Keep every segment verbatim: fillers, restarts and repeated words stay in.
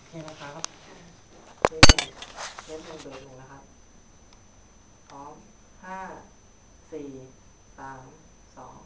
เคนะครับเทปหนึ่งเทปหนึ่งเบอร์หนึ่งนะครับพร้อมห้าสี่สามสอง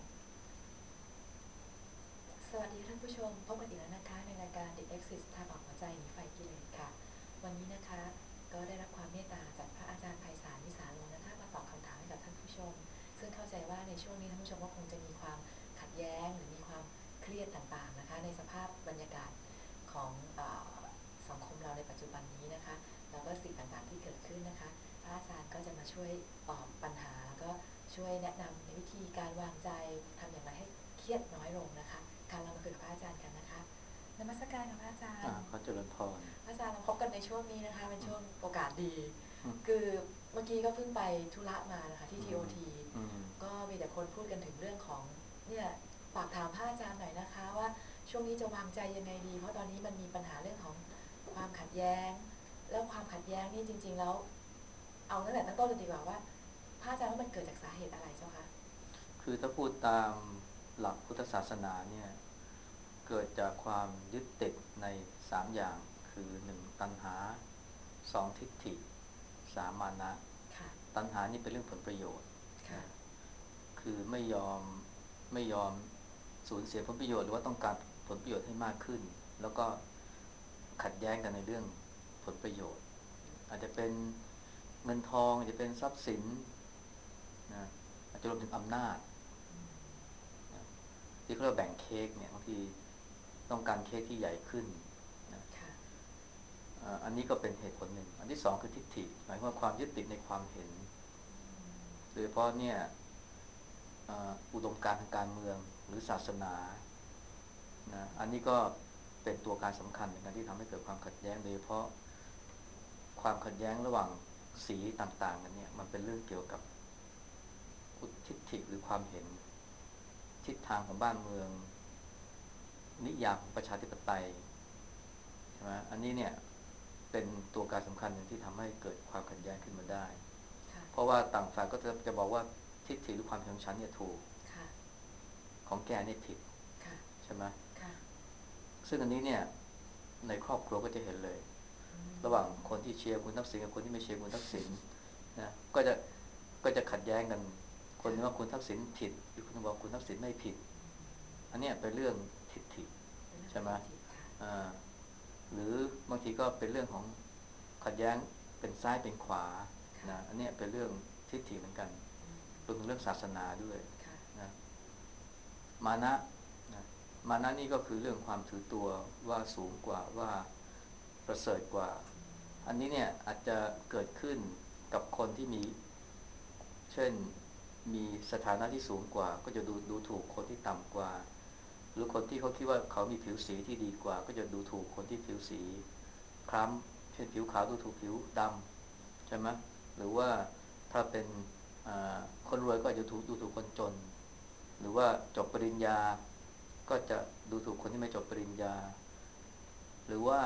สวัสดีท่านผู้ชมพบกันอีกแล้วนะคะในรายการ The Exit ทางออกหัวใจหนีไฟกิเลสค่ะวันนี้นะคะก็ได้รับความเมตตาจากพระอาจารย์ไพศาลวิสาโลนะคะมาตอบคำถามให้กับท่านผู้ชมซึ่งเข้าใจว่าในช่วงนี้ท่านผู้ชมก็คงจะมีความขัดแย้งหรือมีความเครียดต่างๆนะคะในสภาพบรรยากาศของสังคมเราในปัจจุบันนี้นะคะแล้วก็สิ่งต่างๆที่เกิดขึ้นนะคะพระอาจารย์ก็จะมาช่วยตอบปัญหาแล้วก็ช่วยแนะนำในวิธีการวางใจทำอย่างไรให้เครียดน้อยลงนะคะการเรามาคุยกับพระอาจารย์กันนะคะนมัสการกับพระอาจารย์ขอเจริญพรพระอาจารย์เราพบกันในช่วงนี้นะคะเป็นช่วงโอกาสดีคือเมื่อกี้ก็เพิ่งไปธุระมานะคะที่ ที โอ ที ก็มีแต่คนพูดกันถึงเรื่องของเนี่ยฝากถามพระอาจารย์หน่อยนะคะว่าช่วงนี้จะวางใจยังไงดีเพราะตอนนี้มันมีปัญหาเรื่องของความขัดแย้งแล้วความขัดแย้งนี่จริงๆแล้วเอาตั้งแต่ตั้งต้นเลยดีกว่าว่าพระอาจารย์ว่ามันเกิดจากสาเหตุอะไรเจ้าคะคือถ้าพูดตามหลักพุทธศาสนาเนี่ยเกิดจากความยึดติดในสามอย่างคือหนึ่งตัณหาสองทิฏฐิสามมานะตัณหานี่เป็นเรื่องผลประโยชน์นะคือไม่ยอมไม่ยอมสูญเสียผลประโยชน์หรือว่าต้องการผลประโยชน์ให้มากขึ้นแล้วก็ขัดแย้งกันในเรื่องผลประโยชน์อาจจะเป็นเงินทองอาจจะเป็นทรัพย์สินนะอาจจะรวมถึงอำนาจนะที่เขาเรียกแบ่งเค้กเนี่ยบางทีต้องการเค้กที่ใหญ่ขึ้นนะอันนี้ก็เป็นเหตุผลหนึ่งอันที่สองคือทิฏฐิหมายความว่าความยึดติดในความเห็นโดยเฉพาะเนี่ยอุดมการณ์ทางการเมืองหรือศาสนานะอันนี้ก็เป็นตัวการสำคัญในการที่ทำให้เกิดความขัดแย้งโดยเฉพาะความขัดแย้งระหว่างสีต่างๆกันเนี่ยมันเป็นเรื่องเกี่ยวกับทิฏฐิหรือความเห็นทิศทางของบ้านเมืองนิยามของประชาธิปไตยใช่ไหมอันนี้เนี่ยเป็นตัวการสำคัญหนึ่งที่ทำให้เกิดความขัดแย้งขึ้นมาได้เพราะว่าต่างฝ่ายก็จะจะบอกว่าทิฏฐิหรือความเห็นของฉันเนี่ยถูกของแกเนี่ยผิดใช่ไหมซึ่งอันนี้เนี่ยในครอบครัวก็จะเห็นเลยระหว่างคนที่เชียร์คุณทักษิณกับคนที่ไม่เชียร์คุณทักษิณนะก็จะก็จะขัดแย้งกันคนนึงว่าคุณทักษิณผิดอีกคนนึงบอกคุณทักษิณไม่ผิดอันนี้เป็นเรื่องทิฏฐิใช่ไหมหรือบางทีก็เป็นเรื่องของขัดแย้งเป็นซ้ายเป็นขวานะอันนี้เป็นเรื่องทิฏฐิเหมือนกันรวมถึงเรื่องศาสนาด้วยนะมานะนะมานะนี่ก็คือเรื่องความถือตัวว่าสูงกว่าว่าประเสริฐกว่าอันนี้เนี่ยอาจจะเกิดขึ้นกับคนที่มีเช่นมีสถานะที่สูงกว่าก็จะดูดูถูกคนที่ต่ำกว่าหรือคนที่เขาคิดว่าเขามีผิวสีที่ดีกว่าก็จะดูถูกคนที่ผิวสีคล้ำเช่นผิวขาวดูถูกผิวดำใช่ไหมหรือว่าถ้าเป็นคนรวยก็จะถูกดูถูกคนจนหรือว่าจบปริญญาก็จะดูถูกคนที่ไม่จบปริญญาหรือว่า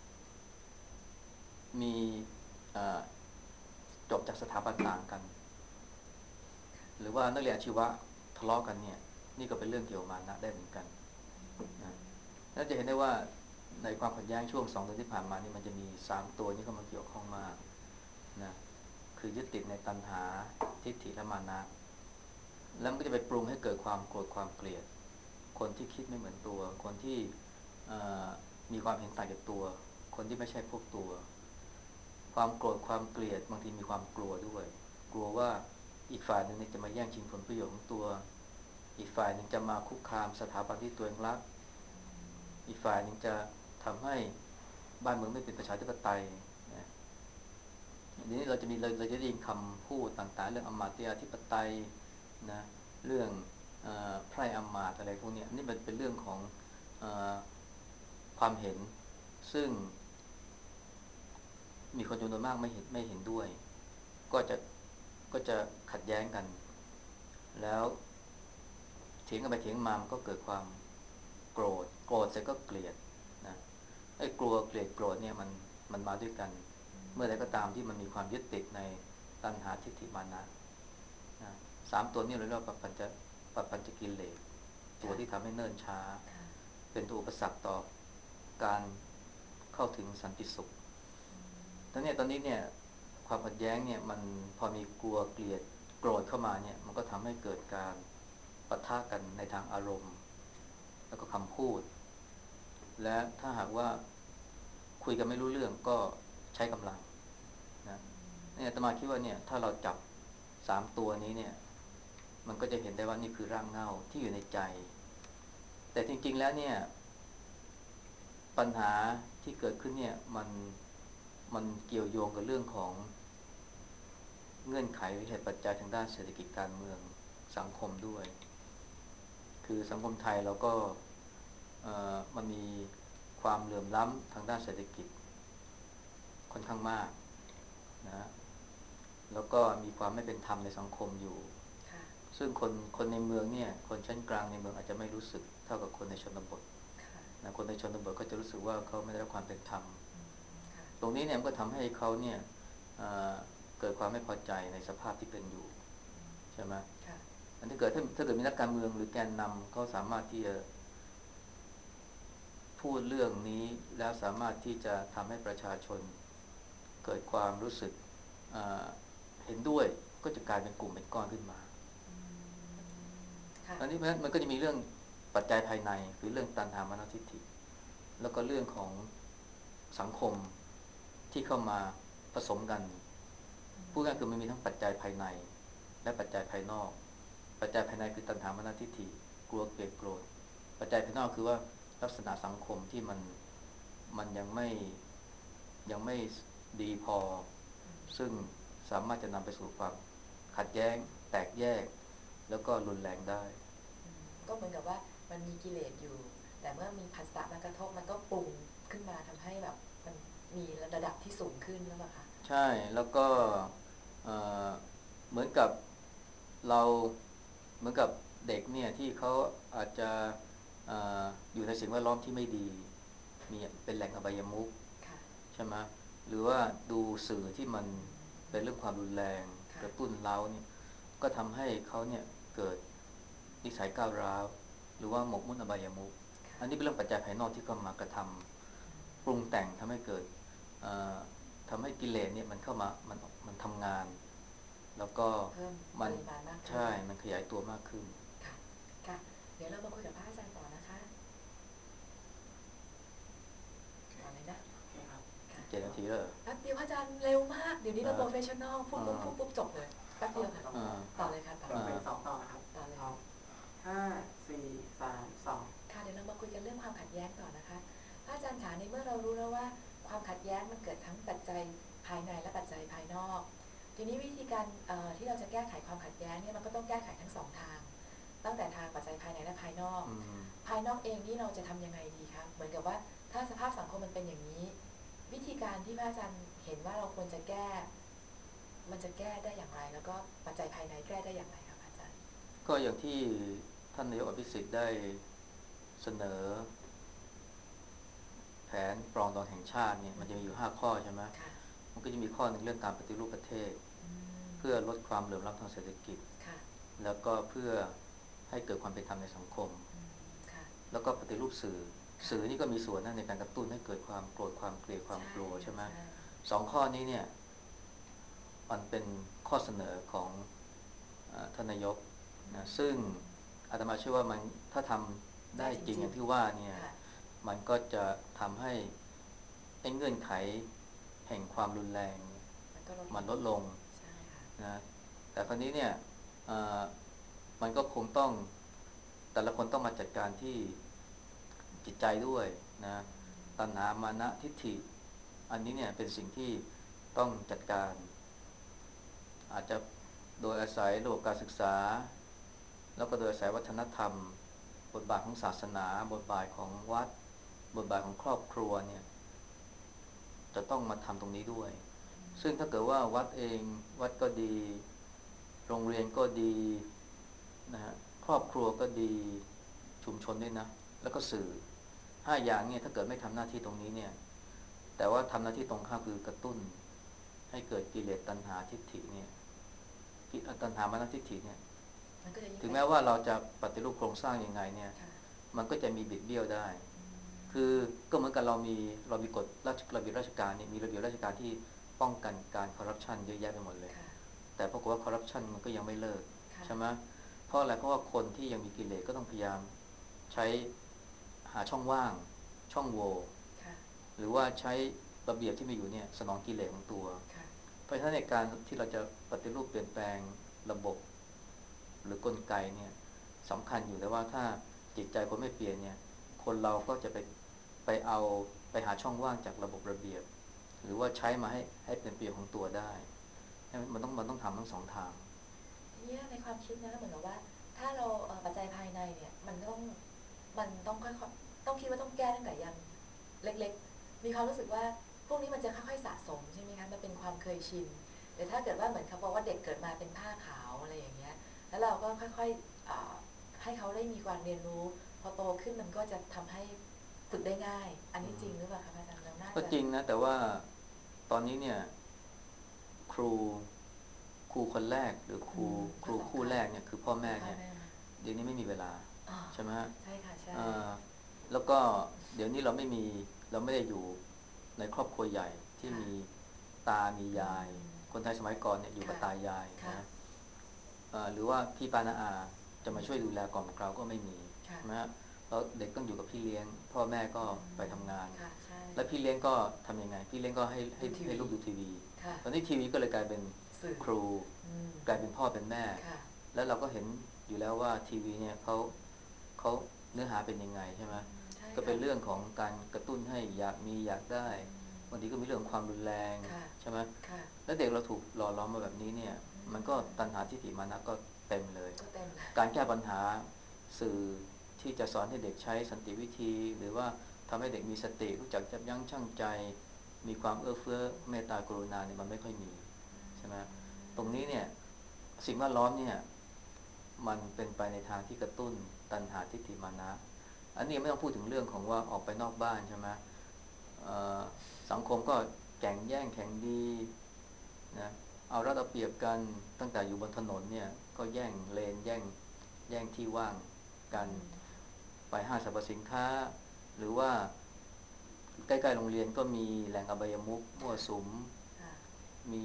มีจบจากสถาบันต่างกันหรือว่านักเรียนอาชีวะทะเลาะกันเนี่ยนี่ก็เป็นเรื่องเกี่ยวกับมานะได้เหมือนกันนะน่าจะเห็นได้ว่าในความขัดแย้งช่วงสองเดือนที่ผ่านมานี่มันจะมีสามตัวนี้เข้ามาเกี่ยวข้องมากนะคือยึดติดในตัณหาทิฏฐิและมานะแล้วมันก็จะไปปรุงให้เกิดความโกรธความเกลียดคนที่คิดไม่เหมือนตัวคนที่มีความเห็นต่างจากตัวคนที่ไม่ใช่พวกตัวความโกรธความเกลียดบางทีมีความกลัวด้วยกลัวว่าอีกฝ่ายหนึ่งจะมาแย่งชิงผลประโยชน์ของตัวอีกฝ่ายหนึ่งจะมาคุกคามสถาบันที่ตัวเองรักอีกฝ่ายหนึ่งจะทำให้บ้านเมืองไม่เป็นประชาธิปไตยนะทีนี้เราจะมีเราเราจะได้ยินคำพูดต่างๆเรื่องอมาตยาธิปไตยนะเรื่องไพร่อมาตย์อะไรพวกนี้นี่มันเป็นเรื่องของเออความเห็นซึ่งมีคนจำนวนมากไม่เห็นไม่เห็นด้วยก็จะก็จะขัดแย้งกันแล้วเถียงกันไปเถียงมามันก็เกิดความโกรธโกรธเสร็จก็เกลียดนะไอ้กลัวเกลียดโกรธเนี่ยมันมันมาด้วยกันเมื่อใดก็ตามที่มันมีความยึดติดในตัณหาทิฏฐิมานะนะสามตัวนี้เราเรียกว่าปัจปัญจปัจปัญจกิเลสตัวที่ทำให้เนิ่นช้าเป็นตัวอุปสรรคต่อการเคเข้าถึงสันติสุขตอนนี้ตอนนี้เนี่ยความขัดแย้งเนี่ยมันพอมีกลัวเกลียดโกรธเข้ามาเนี่ยมันก็ทำให้เกิดการปะทะกันในทางอารมณ์แล้วก็คำพูดและถ้าหากว่าคุยกันไม่รู้เรื่องก็ใช้กำลังนะเนี่ยอาตมาคิดว่าเนี่ยถ้าเราจับสามตัวนี้เนี่ยมันก็จะเห็นได้ว่านี่คือร่างเงาที่อยู่ในใจแต่จริงๆแล้วเนี่ยปัญหาที่เกิดขึ้นเนี่ยมันมันเกี่ยวโยงกับเรื่องของเงื่อนไขหรือเหตุปัจจัยทางด้านเศรษฐกิจการเมืองสังคมด้วยคือสังคมไทยเราก็เอ่อมันมีความเหลื่อมล้ำทางด้านเศรษฐกิจค่อนข้างมากนะแล้วก็มีความไม่เป็นธรรมในสังคมอยู่ซึ่งคนคนในเมืองเนี่ยคนชั้นกลางในเมืองอาจจะไม่รู้สึกเท่ากับคนในชนบทนะคนในชนบทก็จะรู้สึกว่าเขาไม่ได้รับความเป็นธรรมตรงนี้เนี่ยมันก็ทำให้เขาเนี่ยเอ่อเกิดความไม่พอใจในสภาพที่เป็นอยู่ใช่ไหมอันที่เกิดถ้าถ้าเกิดมีนักการเมืองหรือแกนนำเขาสามารถที่จะพูดเรื่องนี้แล้วสามารถที่จะทำให้ประชาชนเกิดความรู้สึกเอ่อเห็นด้วยก็จะกลายเป็นกลุ่มเป็นก้อนขึ้นมาอันนี้มันก็จะมีเรื่องปัจจัยภายในคือเรื่องตัณหามานะทิฏฐิแล้วก็เรื่องของสังคมที่เข้ามาผสมกันพูดง่ายคือมันมีทั้งปัจจัยภายในและปัจจัยภายนอกปัจจัยภายในคือตัณหามานะทิฏฐิกลัวเกลียดโกรธปัจจัยภายนอกคือว่าลักษณะสังคมที่มันมันยังไม่ยังไม่ดีพอซึ่งสามารถจะนำไปสู่ความขัดแย้งแตกแยกแล้วก็รุนแรงได้ก็เหมือนกับว่ามันมีกิเลสอยู่แต่เมื่อมีผัสสะมากระทบมันก็ปรุงขึ้นมาทำให้แบบมันมีระดับที่สูงขึ้นแล้วป่ะคะใช่แล้วก็เอ่อเหมือนกับเราเหมือนกับเด็กเนี่ยที่เขาอาจจะเอ่ออยู่ในสิ่งแวดล้อมที่ไม่ดีมีเป็นแหล่งอบายมุขใช่ไหมหรือว่าดูสื่อที่มันเป็นเรื่องความรุนแรงกระตุ้นเร้าเนี่ยก็ทำให้เขาเนี่ยเกิดนิสัยก้าวร้าวหรือว่าหมกมุ่นอบายมุขอันนี้เป็นเรื่องปัจจัยภายนอกที่เข้ามากระทำปรุงแต่งทำให้เกิดทำให้กิเลสเนี่ยมันเข้ามามันมันทำงานแล้วก็มันใช่มันขยายตัวมากขึ้นค่ะค่ะเดี๋ยวเรามาคุยกับพระอาจารย์ต่อนะคะต่อเลยนะเจ็ดนาทีแล้วแป๊บเดียวพระอาจารย์เร็วมากเดี๋ยวนี้เราโปรเฟชชั่นอลพูดปุ๊บพูดปุ๊บจบเลยแป๊บเดียวค่ะต่อเลยค่ะต่อเลยสองต่อครับต่อเลยห้าสี่สามสองค่ะเดี๋ยวเรามาคุยกันเรื่องความขัดแย้งต่อนะคะพระอาจารย์คะในเมื่อเรารู้แล้วว่าความขัดแย้งมันเกิดทั้งปัจจัยภายในและปัจจัยภายนอกทีนี้วิธีการที่เราจะแก้ไขความขัดแย้งเนี่ยมันก็ต้องแก้ไขทั้งสองทางตั้งแต่ทางปัจจัยภายในและภายนอกภายนอกเองนี่เราจะทำยังไงดีคะเหมือนกับว่าถ้าสภาพสังคมมันเป็นอย่างนี้วิธีการที่พระอาจารย์เห็นว่าเราควรจะแก้มันจะแก้ได้อย่างไรแล้วก็ปัจจัยภายในแก้ได้อย่างไรครับอาจารย์ก็อย่างที่ท่านนายกอภิสิทธิ์ได้เสนอแผนปรองดองแห่งชาติเนี่ยมันจะมีอยู่ห้าข้อใช่ไหมมันก็จะมีข้อหนึ่งเรื่องการปฏิรูปประเทศเพื่อลดความเหลื่อมล้ำทางเศรษฐกิจแล้วก็เพื่อให้เกิดความเป็นธรรมในสังคมแล้วก็ปฏิรูปสื่อสื่อนี่ก็มีส่วนนะในการกระตุ้นให้เกิดความโกรธความเกลียดความกลัวใช่ไหมสองข้อนี้เนี่ยมันเป็นข้อเสนอของท่านนายกนะซึ่งอาตมาเชื่อว่ามันถ้าทำได้จริงอย่างที่ว่าเนี่ยมันก็จะทำให้ไอ้เงื่อนไขแห่งความรุนแรงมันลดลงนะแต่คราวนี้เนี่ยมันก็คงต้องแต่ละคนต้องมาจัดการที่จิตใจด้วยนะตัณหามานะทิฏฐิอันนี้เนี่ยเป็นสิ่งที่ต้องจัดการอาจจะโดยอาศัยระบบการศึกษาแล้วก็โดยอาศัยวัฒนธรรมบทบาทของศาสนาบทบาทของวัดบทบาทของครอบครัวเนี่ยจะต้องมาทำตรงนี้ด้วยซึ่งถ้าเกิดว่าวัดเองวัดก็ดีโรงเรียนก็ดีนะฮะครอบครัวก็ดีชุมชนด้วยนะแล้วก็สื่อห้าอย่างเนี่ยถ้าเกิดไม่ทำหน้าที่ตรงนี้เนี่ยแต่ว่าทำหน้าที่ตรงข้ามคือกระตุ้นให้เกิดกิเลสตัณหาทิฏฐิเนี่ยตัณหามานะทิฏฐิเนี่ยถึงแม้ว่าเราจะปฏิรูปโครงสร้างยังไงเนี่ยมันก็จะมีบิดเบี้ยวได้คือก็เหมือนกับเรามีเรามีกฎราชระเบียบราชการเนี่ยมีระเบียบราชการที่ป้องกันการคอร์รัปชันเยอะแยะไปหมดเลยแต่ปรากฏว่าคอร์รัปชันมันก็ยังไม่เลิกใช่ไหมเพราะอะไรเพราะว่าคนที่ยังมีกิเลสก็ต้องพยายามใช้หาช่องว่างช่องโหว่หรือว่าใช้ระเบียบที่มีอยู่เนี่ยสนองกิเลสของตัวเพราะฉะนั้นในการที่เราจะปฏิรูปเปลี่ยนแปลงระบบหรือกลไกเนี่ยสำคัญอยู่แต่ว่าถ้าจิตใจคนไม่เปลี่ยนเนี่ยคนเราก็จะไปไปเอาไปหาช่องว่างจากระบบระเบียบหรือว่าใช้มาให้ให้เป็นประโยชน์ของตัวได้มันต้องมันต้องทำทั้งสองทางเนี่ยในความคิดนะเหมือนกับว่าถ้าเราปัจจัยภายในเนี่ยมันต้องมันต้องค่อยๆต้องคิดว่าต้องแก้ตั้งแต่ยังเล็กๆมีความรู้สึกว่าพวกนี้มันจะค่อยๆสะสมใช่ไหมคะมันเป็นความเคยชินแต่ถ้าเกิดว่าเหมือนเขาบอกว่าเด็กเกิดมาเป็นผ้าขาวอะไรอย่างเงี้ยแล้วเราก็ค่อยๆให้เขาได้มีการเรียนรู้พอโตขึ้นมันก็จะทำให้ฝึกได้ง่ายอันนี้จริงหรือเปล่าคะอาจารย์เราน่าจะก็จริงนะแต่ว่าตอนนี้เนี่ยครูครูคนแรกหรือครูครูคู่แรกเนี่ยคือพ่อแม่เนี่ยเดี๋ยวนี้ไม่มีเวลาใช่ไหมฮะใช่ค่ะใช่แล้วก็เดี๋ยวนี้เราไม่มีเราไม่ได้อยู่ในครอบครัวใหญ่ที่มีตามียายคนไทยสมัยก่อนเนี่ยอยู่กับตายายนะหรือว่าพี่ป้าน้าอาจะมาช่วยดูแลกล่อมเกลาก็ไม่มีใช่ไหมฮะแล้วเด็กต้องอยู่กับพี่เลี้ยงพ่อแม่ก็ไปทำงานแล้วพี่เลี้ยงก็ทำยังไงพี่เลี้ยงก็ให้ให้ให้ลูกดูทีวีตอนนี้ทีวีก็เลยกลายเป็นครูกลายเป็นพ่อเป็นแม่แล้วเราก็เห็นอยู่แล้วว่าทีวีเนี่ยเขาเขาเนื้อหาเป็นยังไงใช่ไหมก็เป็นเรื่องของการกระตุ้นให้อยากมีอยากได้บางทีก็มีเรื่องความรุนแรงใช่ไหมแล้วเด็กเราถูกหล่อหลอมมาแบบนี้เนี่ยมันก็ตัณหาทิฏฐิมานะก็เต็มเลยการแก้ปัญหาสื่อที่จะสอนให้เด็กใช้สันติวิธีหรือว่าทำให้เด็กมีสติรู้จักยับยั้งชั่งใจมีความเอื้อเฟื้อเมตตากรุณาเนี่ยมันไม่ค่อยมีใช่ไหมตรงนี้เนี่ยสิ่งแวดล้อมเนี่ยมันเป็นไปในทางที่กระตุ้นตัณหาทิฏฐิมานะอันนี้ไม่ต้องพูดถึงเรื่องของว่าออกไปนอกบ้านใช่ไหมสังคมก็แข่งแย่งแข่งดีนะเอารัดเอาเปรียบกันตั้งแต่อยู่บนถนนเนี่ยก็แย่งเลนแย่งแย่งที่ว่างกันไปห้างสรรพสินค้าหรือว่าใกล้ๆโรงเรียนก็มีแหล่งอบายมุขมั่วสุมมี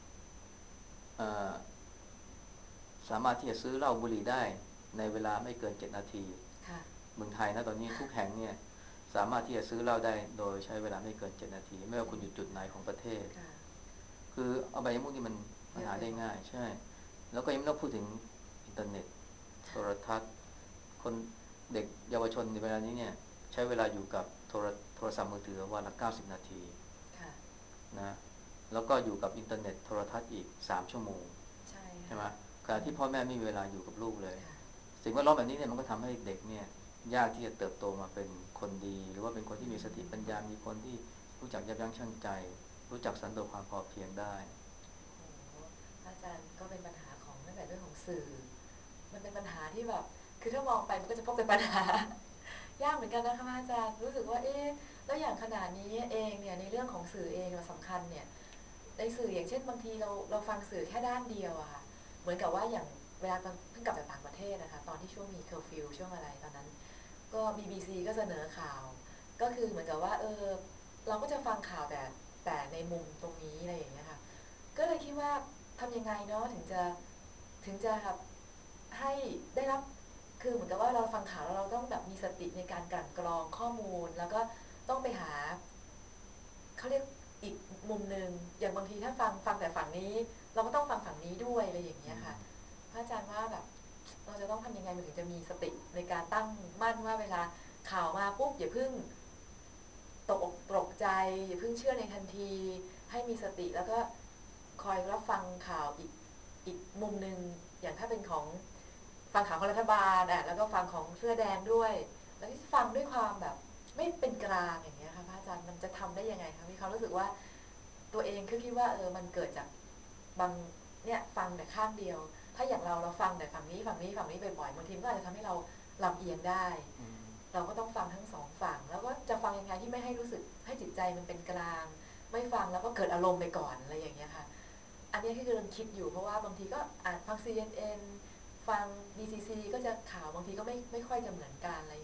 สามารถที่จะซื้อเหล้าบุหรี่ได้ในเวลาไม่เกินเจ็ดนาทีเมืองไทยนะตอนนี้ทุกแห่งเนี่ยสามารถที่จะซื้อเหล้าได้โดยใช้เวลาไม่เกินเจ็ดนาทีไม่ว่าคุณอยู่จุดไหนของประเทศคืออบายมุขนี่มันมันหาได้ง่ายใช่แล้วก็ยังไม่ต้องพูดถึงอินเทอร์เน็ตโทรทัศน์คนเด็กเยาวชนในเวลานี้เนี่ยใช้เวลาอยู่กับโทรโทรศัพท์มือถือวันละเก้าสิบนาทีนะแล้วก็อยู่กับอินเทอร์เน็ตโทรทัศน์อีกสามชั่วโมงใช่ไหมขณะที่พ่อแม่ไม่มีเวลาอยู่กับลูกเลยสิ่งแวดล้อมแบบนี้เนี่ยมันก็ทำให้เด็กเนี่ยยากที่จะเติบโตมาเป็นคนดีหรือว่าเป็นคนที่มีสติปัญญามีคนที่รู้จักยับยั้งชั่งใจรู้จักสันโดษความพอเพียงได้อาจารย์ก็เป็นปัญหาของตั้งแต่เรื่องของสื่อมันเป็นปัญหาที่แบบคือถ้ามองไปมันก็จะพบเป็นปัญหายากเหมือนกันนะคะอาจารย์รู้สึกว่าเอ๊ะแล้วอย่างขนาดนี้เองเนี่ยในเรื่องของสื่อเองเราสำคัญเนี่ยในสื่ออย่างเช่นบางทีเราเราฟังสื่อแค่ด้านเดียวอะค่ะเหมือนกับว่าอย่างเวลาเพิ่งกลับจากต่างประเทศนะคะตอนที่ช่วงมีเคอร์ฟิวช่วงอะไรตอนนั้นก็ บี บี ซี ก็เสนอข่าวก็คือเหมือนกับว่าเออเราก็จะฟังข่าวแต่แต่ในมุมตรงนี้อะไรอย่างเงี้ยค่ะก็เลยคิดว่าทำยังไงเนาะถึงจะถึงจะให้ได้รับคือเหมือนกับว่าเราฟังข่าวแล้วเราต้องแบบมีสติในการกลั่นกรองข้อมูลแล้วก็ต้องไปหาเขาเรียกอีกมุมหนึ่งอย่างบางทีถ้าฟังฟังแต่ฝั่งนี้เราก็ต้องฟังฝั่งนี้ด้วยอะไรอย่างเงี้ยค่ะพระอาจารย์ว่าแบบเราจะต้องทำยังไงมันถึงจะมีสติในการตั้งมั่นว่าเวลาข่าวมาปุ๊บอย่าเพิ่งตกอกตกใจอย่าเพิ่งเชื่อในทันทีให้มีสติแล้วก็คอยรับฟังข่าวอีกอีกมุมหนึ่งอย่างถ้าเป็นของฟังข่าวของรัฐบาลอ่ะแล้วก็ฟังของเสื้อแดงด้วยแล้วที่ฟังด้วยความแบบไม่เป็นกลางอย่างเงี้ยค่ะพระอาจารย์มันจะทำได้ยังไงคะมีความรู้สึกว่าตัวเองคือคิดว่าเออมันเกิดจากบางเนี่ยฟังแต่ข้างเดียวถ้าอย่างเราเราฟังแต่ฝั่งนี้ฝั่งนี้ฝั่งนี้บ่อยๆบางทีก็อาจจะทำให้เราลำเอียงได้เราก็ต้องฟังทั้งสองฝั่งแล้วก็จะฟังยังไงที่ไม่ให้รู้สึกให้จิตใจมันเป็นกลางไม่ฟังแล้วก็เกิดอารมณ์ไปก่อนอะไรอย่างเงี้ยค่ะอันนี้ที่กำลังคิดอยู่เพราะว่าบางทีก็อ่านฟัง ซี เอ็น เอ็น ฟัง บี ซี ซี ก็จะข่าวบางทีก็ไม่ไม่ค่อยจะเหมือนกันอะไรอย่างเงี้ย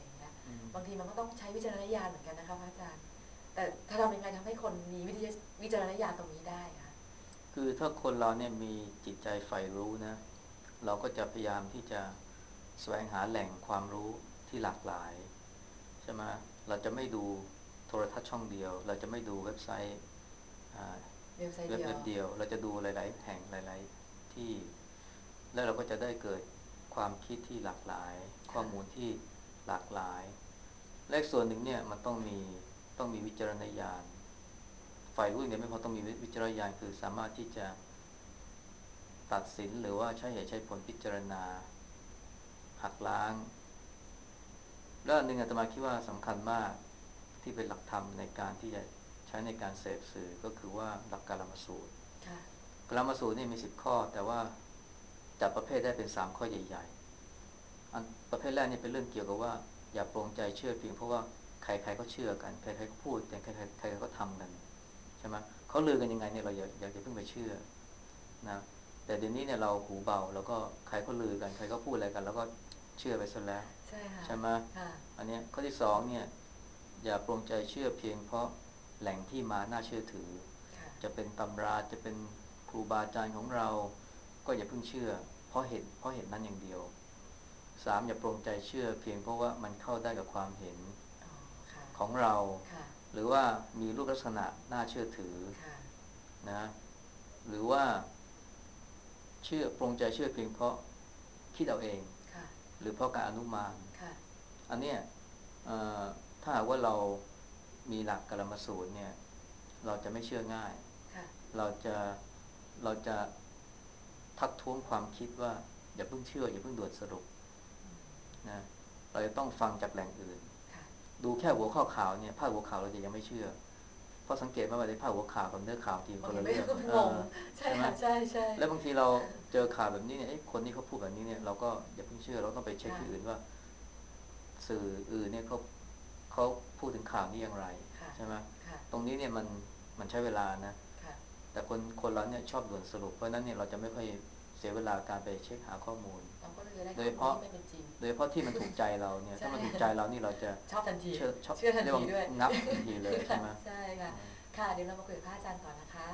บางทีมันก็ต้องใช้วิจารณญาณเหมือนกันนะคะพระอาจารย์แต่ถ้าทำยังไงทำให้คนมีวิจารณญาณตรงนี้ได้คะคือถ้าคนเราเนี่ยมีจิตใจใฝ่รู้นะเราก็จะพยายามที่จะแสวงหาแหล่งความรู้ที่หลากหลายใช่ไหมเราจะไม่ดูโทรทัศน์ช่องเดียวเราจะไม่ดูเว็บไซต์เว็บไซต์เว็บเดียวเว็บเดียวเราจะดูหลายๆแห่งหลายๆที่แล้วเราก็จะได้เกิดความคิดที่หลากหลายข้อมูลที่หลากหลายและส่วนหนึ่งเนี่ยมันต้องมีต้องมีวิจารณญาณฝ่ายรู้อย่างเดียวไม่พอต้องมีวิจารณญาณคือสามารถที่จะตัดสินหรือว่าใช้เหตุใช้ผลพิจารณาหักล้างแล้วอันหนึ่งอาตมาคิดว่าสำคัญมากที่เป็นหลักธรรมในการที่จะใช้ในการเสพสื่อก็คือว่าหลักกาลมสูตรกาลมสูตรนี่มีสิบข้อแต่ว่าจัดประเภทได้เป็นสามข้อใหญ่ๆอันประเภทแรกนี่เป็นเรื่องเกี่ยวกับว่าอย่าปรงใจเชื่อเพียงเพราะว่าใครๆก็เชื่อกันใครๆก็พูดแต่ใครๆใครๆก็ทำกันใช่ไหมเขาลือกันยังไงเนี่ยเราอย่าอย่าเพิ่งไปเชื่อนะแต่เดี๋ยวนี้เนี่ยเราหูเบาแล้วก็ใครก็ลือกันใครก็พูดอะไรกันแล้วก็เชื่อไปซะแล้วใช่ค่ะใช่ไหมค่ะอันนี้ข้อที่สองเนี่ยอย่าปรงใจเชื่อเพียงเพราะแหล่งที่มาน่าเชื่อถือจะเป็นตำราจะเป็นครูบาอาจารย์ของเราก็อย่าเพิ่งเชื่อเพราะเห็นเพราะเห็นนั้นอย่างเดียวสามอย่าปรงใจเชื่อเพียงเพราะว่ามันเข้าได้กับความเห็นของเราหรือว่ามีรูปลักษณะน่าเชื่อถือนะหรือว่าเชื่อปรงใจเชื่อเพียงเพราะคิดเอาเองหรือเพราะการอนุมานอันเนี้ยถ้าหากว่าเรามีหลักกรรมสูตรเนี่ยเราจะไม่เชื่อง่ายเราจะเราจะทักท้วงความคิดว่าอย่าเพิ่งเชื่ออย่าเพิ่งด่วนสรุปนะเราจะต้องฟังจากแหล่งอื่นดูแค่หัวข้อข่าวเนี่ยพาดหัวข่าวเราจะยังไม่เชื่อเพราะสังเกตว่าในพาดหัวข่าวกับเนื้อข่าวทีคนละเรื่องใช่ไหมใช่ใช่แล้วบางทีเราเจอข่าวแบบนี้เนี่ยคนที่เขาพูดแบบนี้เนี่ยเราก็อย่าเพิ่งเชื่อเราต้องไปเช็คที่อื่นว่าสื่ออื่นเนี่ยเขาเขาพูดถึงข่าวนี้อย่างไรใช่ไหมตรงนี้เนี่ยมันมันใช้เวลานะแต่คนคนเราเนี่ยชอบด่วนสรุปเพราะนั้นเนี่ยเราจะไม่ค่อยเสียเวลาการไปเช็คหาข้อมูลโดยเฉพาะโดยเฉพาะที่มันถูกใจเราเนี่ยถ้ามันถูกใจเรานี่เราจะชอบทันทีเชื่อเชื่อทันทีด้วยงับทันทีเลยใช่ไหมใช่ค่ะค่ะเดี๋ยวเรามาคุยกับพระอาจารย์ก่อนนะคะ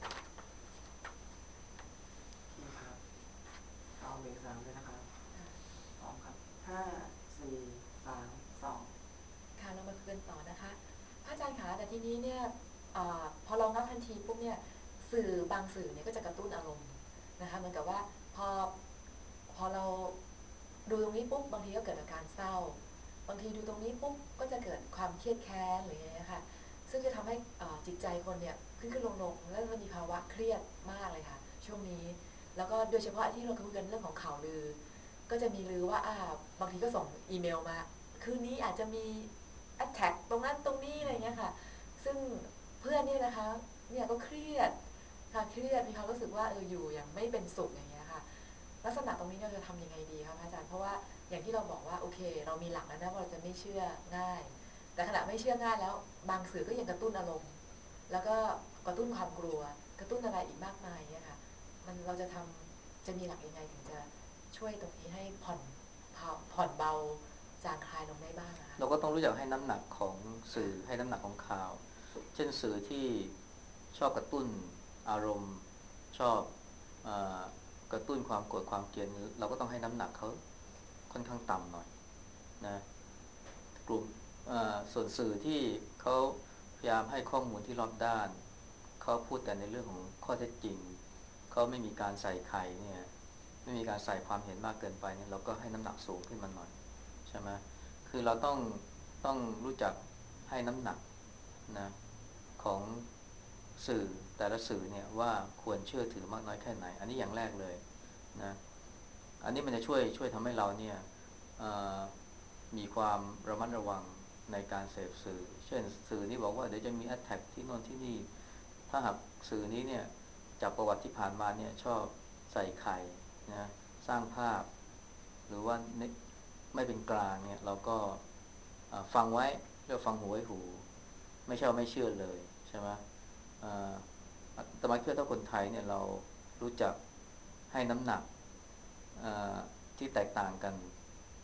พี่ครับเอาเบรกสามเลยนะครับพร้อมครับห้าสี่สามสองค่ะเรามาคุยกันต่อนะคะพระอาจารย์คะแต่ทีนี้เนี่ยอพอเรานับทันทีปุ๊บเนี่ยสื่อบางสื่อเนี่ยก็จะกระตุ้นอารมณ์นะคะเหมือนกับว่าพอพอเราดูตรงนี้ปุ๊บบางทีก็เกิดอาการเศร้าบางทีดูตรงนี้ปุ๊บก็จะเกิดความเครียดแค้นหรืออย่างเงี้ยค่ะซึ่งจะทำให้จิตใจคนเนี่ยขึ้นขึ้นลงลงแล้วมันมีภาวะเครียดมากเลยค่ะช่วงนี้แล้วก็โดยเฉพาะที่เราคุยกันเรื่องของข่าวลือก็จะมีลือว่าอ่าบางทีก็ส่งอีเมลมาคืนนี้อาจจะมีแอทแทกตรงนั้นตรงนี้อะไรเงี้ยค่ะซึ่งเพื่อนเนี่ยนะคะเนี่ยก็เครียดค่ะเครียดมีความรู้สึกว่าเอออยู่อย่างไม่เป็นสุขอย่างเงี้ยค่ะลักษณะตรงนี้เราจะทำยังไงดีคะพระอาจารย์เพราะว่าอย่างที่เราบอกว่าโอเคเรามีหลักแล้วนะว่าเราจะไม่เชื่อง่ายแต่ขณะไม่เชื่อง่ายแล้วบางสื่อก็ยังกระตุ้นอารมณ์แล้วก็กระตุ้นความกลัวกระตุ้นอะไรอีกมากมายเนี่ยค่ะมันเราจะทำจะมีหลักยังไงถึงจะช่วยตรงนี้ให้ผ่อนผ่อนเบาจางคลายลงได้บ้างนะคะเราก็ต้องรู้จักให้น้ำหนักของสื่อให้น้ำหนักของข่าวเช่นสื่อที่ชอบกระตุ้นอารมณ์ชอบกระตุ้นความโกรธความเกลียดเราก็ต้องให้น้ำหนักเขาค่อนข้างต่ำหน่อยนะกลุ่มส่วนสื่อที่เขาพยายามให้ข้อมูลที่รอบด้านเขาพูดแต่ในเรื่องของข้อเท็จจริงเขาไม่มีการใส่ไข่เนี่ยไม่มีการใส่ความเห็นมากเกินไปเนี่ยเราก็ให้น้ำหนักสูงขึ้นมาหน่อยใช่ไหมคือเราต้องต้องรู้จักให้น้ำหนักนะของสื่อแต่ละสื่อเนี่ยว่าควรเชื่อถือมากน้อยแค่ไหนอันนี้อย่างแรกเลยนะอันนี้มันจะช่วยช่วยทำให้เราเนี่ยมีความระมัดระวังในการเสพสื่อเช่นสื่อนี้บอกว่าเดี๋ยวจะมีแอทแทกที่โน่นที่นี่ถ้าหากสื่อนี้เนี่ยจากประวัติที่ผ่านมาเนี่ยชอบใส่ไข่นะสร้างภาพหรือว่าไม่เป็นกลางเนี่ยเราก็ฟังไว้เรียกฟังหูไว้หูไม่ใช่ว่าไม่เชื่อเลยใช่ไหมแต่มาเชื่อถ้าคนไทยเนี่ยเรารู้จักให้น้ำหนักที่แตกต่างกัน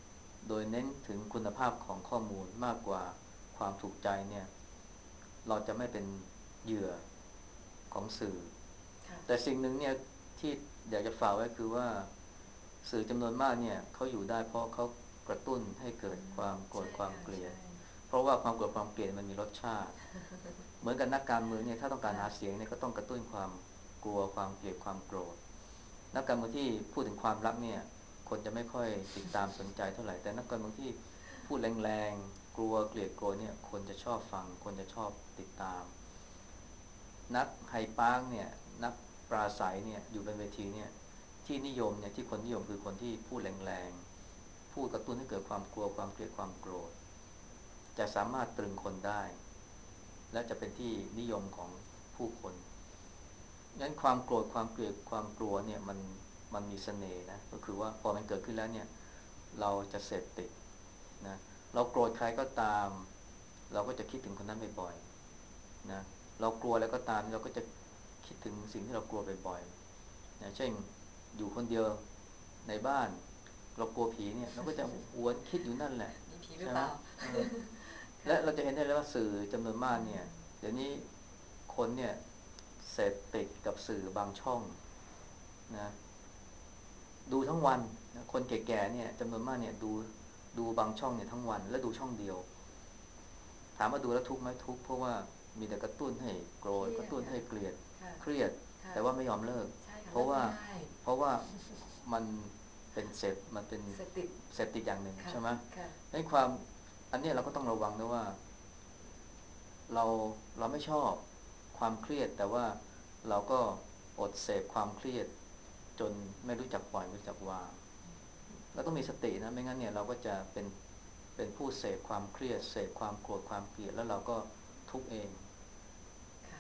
โดยเน้นถึงคุณภาพของข้อมูลมากกว่าความถูกใจเนี่ยเราจะไม่เป็นเหยื่อของสื่อแต่สิ่งหนึ่งเนี่ยที่อยากจะฝากไว้คือว่าสื่อจำนวนมากเนี่ยเขาอยู่ได้เพราะเขากระตุ้นให้เกิดความโกรธความเกลียดเพราะว่าความโกรธความเกลียดมันมีรสชาติเหมือนกับนักการเมืองเนี่ยถ้าต้องการหาเสียงเนี่ยก็ต้องกระตุ้นความกลัวความเกลียดความโกรธนักการเมืองที่พูดถึงความรักเนี่ยคนจะไม่ค่อยติดตามสนใจเท่าไหร่แต่นักการเมืองที่พูดแรงๆกลัวเกลียดโกรธเนี่ยคนจะชอบฟังคนจะชอบติดตามนักไฮปาร์คเนี่ยนักปราศัยเนี่ยอยู่บนเวทีเนี่ยที่นิยมเนี่ยที่คนนิยมคือคนที่พูดแรงๆพูดกระตุ้นให้เกิดความกลัวความเกลียดความโกรธจะสามารถตรึงคนได้และจะเป็นที่นิยมของผู้คนงั้นความโกรธความเกลียดความกลัวเนี่ยมันมันมีเสน่ห์นะก็คือว่าพอมันเกิดขึ้นแล้วเนี่ยเราจะเสพติดนะเราโกรธใครก็ตามเราก็จะคิดถึงคนนั้นบ่อยๆนะเรากลัวอะไรก็ตามเราก็จะคิดถึงสิ่งที่เรากลัวบ่อยๆนะเช่นอยู่คนเดียวในบ้านเรากลัวผีเนี่ยเราก็จะหวนคิดอยู่นั่นแหละมีผีหรือเปล่าและเราจะเห็นได้เลยว่าสื่อจำนวนมากเนี่ยเดี๋ยวนี้คนเนี่ยเสพติดกับสื่อบางช่องนะดูทั้งวันนะคนแก่ๆเนี่ยจำนวนมากเนี่ยดูดูบางช่องเนี่ยทั้งวันและดูช่องเดียวถามว่าดูแล้วทุกข์ไหมทุกข์เพราะว่ามีแต่กระตุ้นให้โกรธกระตุ้นให้เกลียดเครียดแต่ว่าไม่ยอมเลิกเพราะว่าเพราะว่ามันเป็นเสพมันเป็นเสพติดเสพติดอย่างหนึ่งใช่ไหมในความอันนี้เราก็ต้องระวังนะว่าเราเราไม่ชอบความเครียดแต่ว่าเราก็อดเสพความเครียดจนไม่รู้จักปล่อยไม่รู้จักวางเราต้องมีสตินะไม่งั้นเนี่ยเราก็จะเป็นเป็นผู้เสพความเครียดเสพความโกรธความเกลียดแล้วเราก็ทุกข์เองค่ะ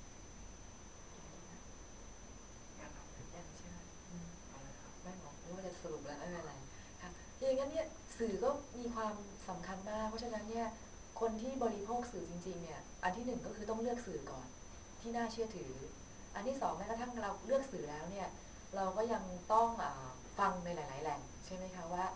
ยังใช่ไหมไม่บอกรู้ว่าจะสรุปแล้วไม่เป็นไรค่ะอย่างนั้นเนี่ยสื่อก็มีความสำคัญมากเพราะฉะนั้นเนี่ยคนที่บริโภคสื่อจริงๆเนี่ยอันที่หนึ่งก็คือต้องเลือกสื่อก่อนที่น่าเชื่อถืออันที่สองแม้กระทั่งเราเลือกสื่อแล้วเนี่ยเราก็ยังต้องฟังในหลายๆแหล่งใช่ไหมคะว่า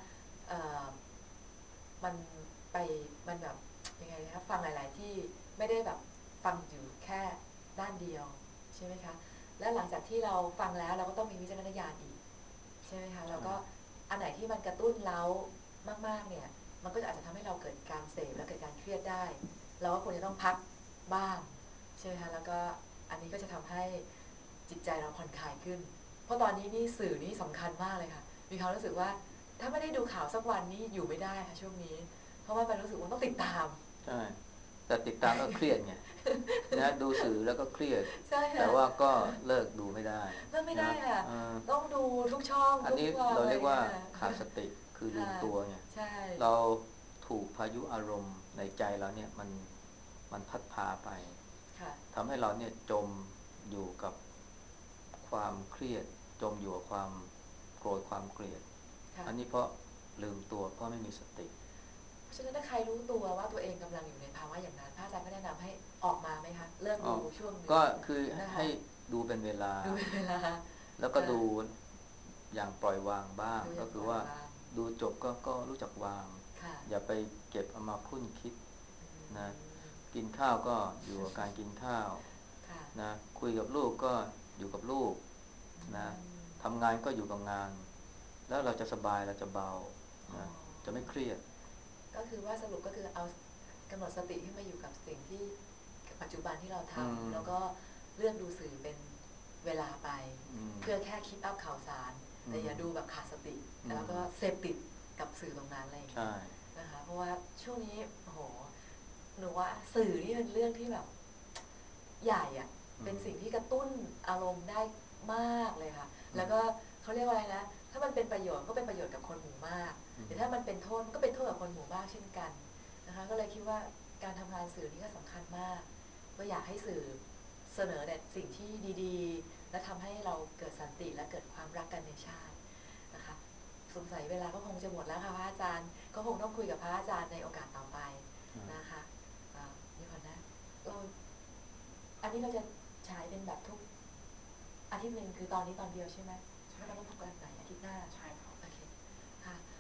มันไปมันแบบยังไงนะคะฟังหลายๆที่ไม่ได้แบบฟังอยู่แค่ด้านเดียวใช่ไหมคะและหลังจากที่เราฟังแล้วเราก็ต้องมีวิจารณญาณอีกใช่ไหมคะแล้วก็อันไหนที่มันกระตุ้นเร้ามากๆเนี่ยมันก็อาจจะทำให้เราเกิดการเสพและเกิดการเครียดได้เราก็ควรจะต้องพักบ้างใช่ไหมคะแล้วก็อันนี้ก็จะทำให้จิตใจเราผ่อนคลายขึ้นเพราะตอนนี้นี่สื่อนี่สำคัญมากเลยค่ะมีความรู้สึกว่าถ้าไม่ได้ดูข่าวสักวันนี้อยู่ไม่ได้ค่ะช่วงนี้เพราะว่ามันรู้สึกว่าต้องติดตามใช่แต่ติดตามก็เครียดไงนะดูสื่อแล้วก็เครียดใช่แต่ว่าก็เลิกดูไม่ได้เลิกไม่ได้ค่ะนะต้องดูทุกช่องอันนี้เราเรียกว่าขาดสติคือลืมตัวไงเราถูกพายุอารมณ์ในใจเราเนี่ยมันมันพัดพาไปทำให้เราเนี่ยจมอยู่กับความเครียดจมอยู่กับความโกรธความเกลียดอันนี้เพราะลืมตัวเพราะไม่มีสติเพราะฉะนั้นถ้าใครรู้ตัวว่าตัวเองกำลังอยู่ในภาวะอย่างนั้นพระอาจารย์ก็แนะนำให้ออกมาไหมคะเลิกดูช่วงนึงก็คือให้ดูเป็นเวลาดูเป็นเวลาแล้วก็ดูอย่างปล่อยวางบ้างก็คือว่าดูจบก็ก็รู้จักวางอย่าไปเก็บเอามาคุ้นคิดนะกินข้าวก็อยู่กับการกินข้าวนะคุยกับลูกก็อยู่กับลูกนะทำงานก็อยู่กับงานแล้วเราจะสบายเราจะเบานะจะไม่เครียดก็คือว่าสรุปก็คือเอากำหนดสติขึ้นมาอยู่กับสิ่งที่ปัจจุบันที่เราทำแล้วก็เลือกดูสื่อเป็นเวลาไปเพื่อแค่คิดอัพข่าวสารแต่อย่าดูแบบขาดสติแล้วก็เสพติดกับสื่อตรงนั้นอะไรอย่างเงี้ยนะคะเพราะว่าช่วงนี้โอ้โหหนูว่าสื่อนี่เป็นเรื่องที่แบบใหญ่อะเป็นสิ่งที่กระตุ้นอารมณ์ได้มากเลยค่ะแล้วก็เขาเรียกว่าอะไรนะถ้ามันเป็นประโยชน์ก็เป็นประโยชน์กับคนหมู่มากแต่ถ้ามันเป็นโทษก็เป็นโทษกับคนหมู่มากเช่นกันนะคะก็เลยคิดว่าการทำงานสื่อนี่ก็สำคัญมากก็อยากให้สื่อเสนอแต่สิ่งที่ดีๆและทำให้เราเกิดสันติและเกิดความรักกันในชาตินะคะสงสัยเวลาก็คงจะหมดแล้วค่ะพระอาจารย์ก็คงต้องคุยกับพระอาจารย์ในโอกาสต่อไปนะคะนี่ก่อนนะเราอันนี้เราจะฉายเป็นแบบทุกอาทิตย์หนึ่งคือตอนนี้ตอนเดียวใช่ไหมไม่ต้องมาพบกันไหนอาทิตย์หน้าใช่ครับโอเคค่ะ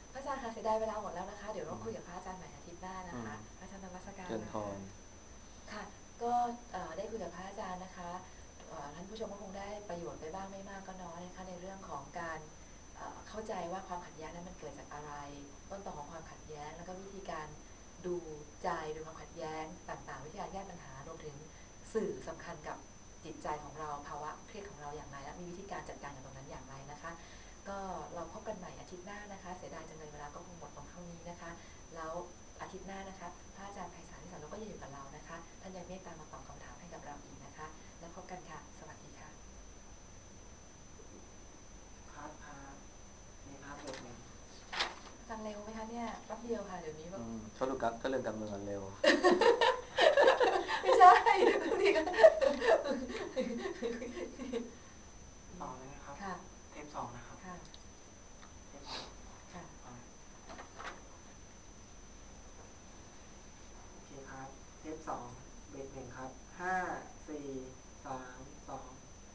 พระอาจารย์คะเสียดายเวลาหมดแล้วนะคะเดี๋ยวเราคุยกับพระอาจารย์ใหม่อาทิตย์หน้านะคะพระอาจารย์นมัสการเจริญพรค่ะก็ได้คุยกับพระอาจารย์นะคะท่านผู้ชมก็คงได้ประโยชน์ไปบ้างไม่มากก็น้อยนะคะในเรื่องของการเข้าใจว่าความขัดแย้งนั้นมันเกิดจากอะไรต้นตอของความขัดแย้งแล้วก็วิธีการดูใจดูความขัดแย้งต่างๆวิธีการแก้ปัญหารวมถึงสื่อสำคัญกับจิตใจของเราภาวะเครียดของเราอย่างไรและมีวิธีการจัดการกับตรงนั้นอย่างไรนะคะก็เราพบกันใหม่อาทิตย์หน้านะคะเสียดายจังเลยเวลาก็คงหมดตรงเท่านี้นะคะแล้วอาทิตย์หน้านะคะพระอาจารย์ไพศาลนิสารโลก็ยังอยู่กับเรานะคะท่านยังเมตตามาตอบคำถามให้กับเราอีกนะคะแล้วพบกันค่ะสวัสดีค่ะครับครับมีภาพเด็กหนึ่งฟังเร็วไหมคะเนี่ยแป๊บเดียวค่ะเดี๋ยวนี้แบบเขารู้กับก็เรื่องการเมืองเร็วไม่ใช่นี่ก็ต่อเลยนะครับค่ะเทปสองนะครับค่ะเทปสองค่ะโอเคครับเทปสองเบรกหนึ่งครับห้าสี่สามสอง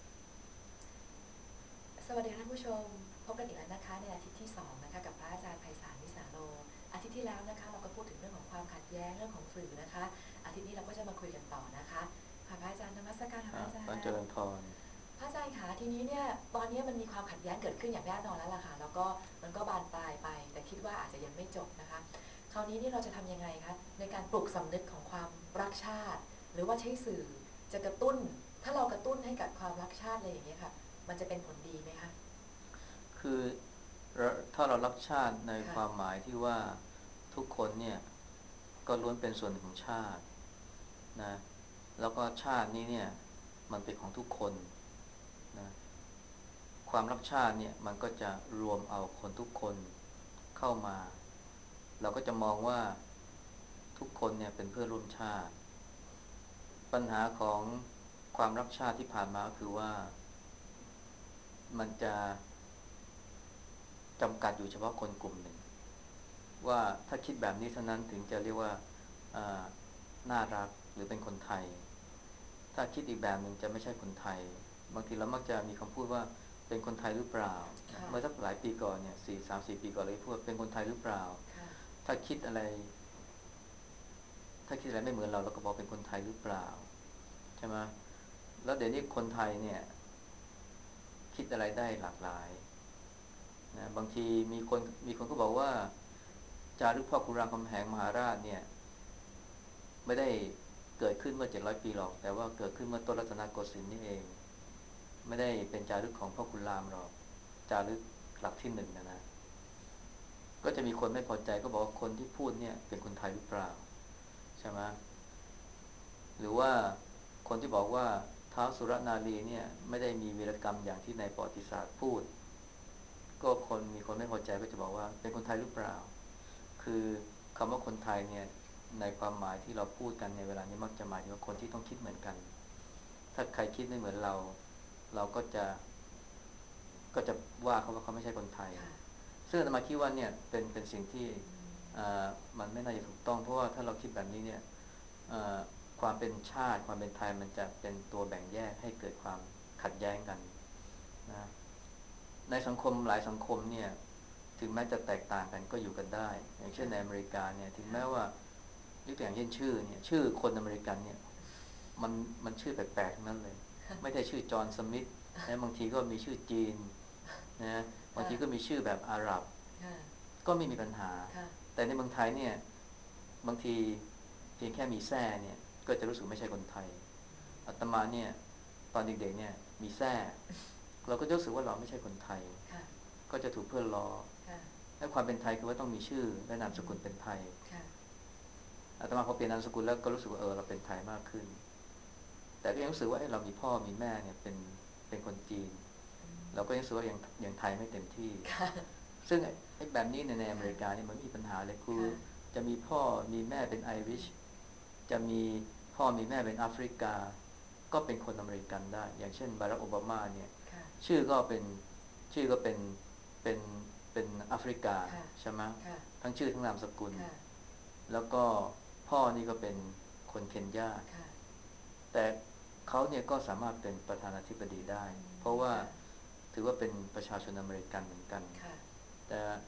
สวัสดีท่านผู้ชมพบกันอีกแล้วนะคะในอาทิตย์ที่สองนะคะกับพระอาจารย์ไพศาลนิสาโลอาทิตย์ที่แล้วนะคะเราก็พูดถึงเรื่องของความขัดแย้งเรื่องของสื่อนะคะอาทิตย์นี้เราก็จะมาคุยกันต่อนะคะค่ะพระอาจารย์นมัสการค่ะพระอาจารย์เจริญพรพระอาจารย์คะทีนี้เนี่ยตอนนี้มันมีความขัดแย้งเกิดขึ้นอย่างแน่นอนแล้วล่ะค่ะแล้วก็มันก็บานปลายไปแต่คิดว่าอาจจะยังไม่จบนะคะคราวนี้นี่เราจะทำยังไงคะในการปลุกสำนึกของความรักชาติหรือว่าใช้สื่อจะกระตุ้นถ้าเรากระตุ้นให้กับความรักชาติอะไรอย่างเงี้ยค่ะมันจะเป็นผลดีไหมคะคือถ้าเรารักชาติในความหมายที่ว่าทุกคนเนี่ยก็ล้วนเป็นส่วนหนึ่งของชาตินะแล้วก็ชาตินี้เนี่ยมันเป็นของทุกคนนะความรักชาติเนี่ยมันก็จะรวมเอาคนทุกคนเข้ามาเราก็จะมองว่าทุกคนเนี่ยเป็นเพื่อนร่วมชาติปัญหาของความรักชาติที่ผ่านมาคือว่ามันจะจำกัดอยู่เฉพาะคนกลุ่มหนึ่งว่าถ้าคิดแบบนี้เท่านั้นถึงจะเรียกว่าน่ารักหรือเป็นคนไทยถ้าคิดอีกแบบหนึ่งจะไม่ใช่คนไทยบางทีเรามักจะมีคำพูดว่าเป็นคนไทยหรือเปล่าเมื่อสักหลายปีก่อนเนี่ยสี่สามสี่ปีก่อนเลยพูดเป็นคนไทยหรือเปล่าถ้าคิดอะไรถ้าคิดอะไรไม่เหมือนเราเราก็บอกเป็นคนไทยหรือเปล่าใช่ไหมแล้วเดี๋ยวนี้คนไทยเนี่ยคิดอะไรได้หลากหลายนะบางทีมีคนมีคนก็บอกว่าจารึกพ่อขุนรามคำแหงมหาราชเนี่ยไม่ได้เกิดขึ้นเมื่อเจ็ดร้อยปีหรอกแต่ว่าเกิดขึ้นเมื่อต้นรัตนโกสินทร์นี่เองไม่ได้เป็นจารึกของพ่อขุนรามหรอกจารึกหลักที่หนึ่งนะนะก็จะมีคนไม่พอใจก็บอกว่าคนที่พูดเนี่ยเป็นคนไทยหรือเปล่าใช่ไหมหรือว่าคนที่บอกว่าท้าวสุรนารีเนี่ยไม่ได้มีวีรกรรมอย่างที่ในประวัติศาสตร์พูดก็คนมีคนไม่พอใจก็จะบอกว่าเป็นคนไทยหรือเปล่าคือคำว่าคนไทยเนี่ยในความหมายที่เราพูดกันในเวลานี้มักจะหมายถึงว่าคนที่ต้องคิดเหมือนกันถ้าใครคิดไม่เหมือนเราเราก็จะก็จะว่าเขาว่าเขาไม่ใช่คนไทยซึ่งอาตมาคิดว่าเนี่ยเป็นเป็นสิ่งที่มันไม่น่าจะถูกต้องเพราะว่าถ้าเราคิดแบบนี้เนี่ยความเป็นชาติความเป็นไทยมันจะเป็นตัวแบ่งแยกให้เกิดความขัดแย้งกันนะในสังคมหลายสังคมเนี่ยถึงแม้จะแตกต่างกันก็อยู่กันได้อย่างเช่นในอเมริกาเนี่ยถึงแม้ว่ายกตัวอย่างเช่นชื่อเนี่ยชื่อคนอเมริกันเนี่ยมันมันชื่อแปลกๆทั้งนั้นเลยไม่ได้ชื่อจอห์นสมิธนะบางทีก็มีชื่อจีนนะบางทีก็มีชื่อแบบอาหรับก็ไม่มีปัญหาแต่ในเมืองไทยเนี่ยบางทีเพียงแค่มีแซ่เนี่ยก็จะรู้สึกไม่ใช่คนไทยอาตมาเนี่ยตอนเด็กๆเนี่ยมีแซ่เราก็รู้สึกว่าเราไม่ใช่คนไทยก็จะถูกเพื่อนล้อและความเป็นไทยคือว่าต้องมีชื่อและนามสกุลเป็นไทยอาตมาพอเปลี่ยนนามสกุลแล้วก็รู้สึกว่าเออเราเป็นไทยมากขึ้นแต่ก็ยังรู้สึกว่าเรามีพ่อมีแม่เนี่ยเป็นเป็นคนจีนเราก็ยังรู้สึกว่ายังยังไทยไม่เต็มที่ซึ่งไอ้แบบนี้ในในอเมริกาเนี่ยมันมีปัญหาเลยคือจะมีพ่อมีแม่เป็นไอริชจะมีพ่อมีแม่เป็นแอฟริกาก็เป็นคนอเมริกันได้อย่างเช่นบารักโอบามาเนี่ยชื่อก็เป็นชื่อก็เป็นเป็นเป็นแอฟริกาใช่ไหมทั้งชื่อทั้งนามสกุลแล้วก็พ่อนี่ก็เป็นคนเคนยาแต่เขาเนี่ยก็สามารถเป็นประธานาธิบดีได้เพราะว่าถือว่าเป็นประชาชนอเมริกันเหมือนกันแต่แต่